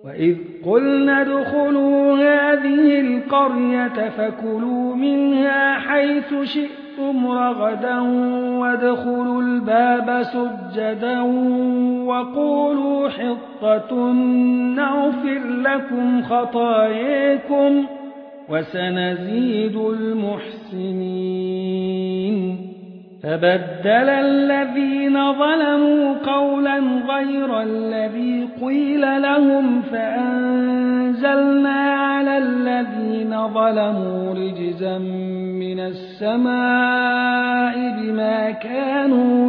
وإذ قلنا ادخلوا هذه القرية فكلوا منها حيث شئتم رغدا وادخلوا الباب سجدا وقولوا حطة نغفر لكم خطاياكم وسنزيد المحسنين فبدل الذين ظلموا قولا غير الذي قيل لهم فأنزلنا على الذين ظلموا رجزا من السماء بما كانوا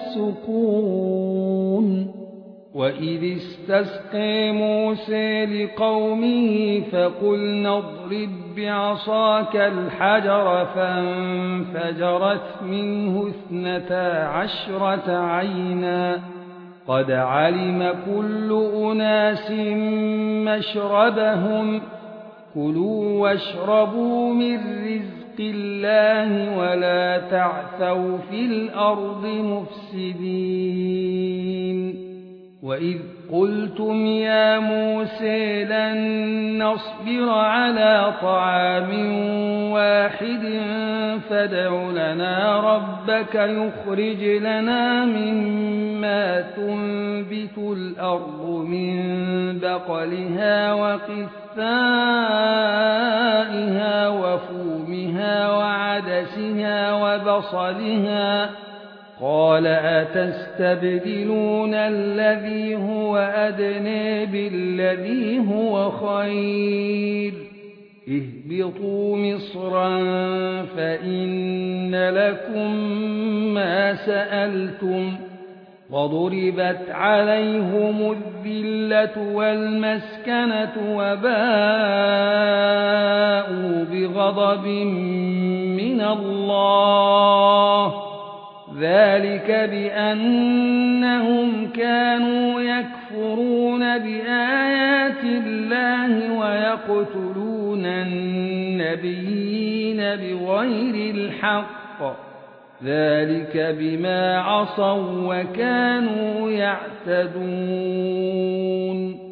يفسقون وإذ استسقى موسى لقومه فقلنا اضرب بعصاك الحجر فانفجرت منه 12 عينا قد علم كل أناس مشربهم كلوا واشربوا من رزق الله ولا تعثوا في الأرض مفسدين وإذ قلتم يا موسى لن نصبر على طعام واحد فادع لنا ربك يخرج لنا مما تنبت الأرض من بقلها وقثائها وفومها وعدسها وبصلها قال أتستبدلون الذي هو أدنى بالذي هو خير اهبطوا مصرا فإن لكم ما سألتم وضربت عليهم الذلة والمسكنة وباءوا بغضب من الله ذلك بأنهم كانوا يكفرون بآيات الله ويقتلون النبيين بغير الحق ذلك بما عصوا وكانوا يعتدون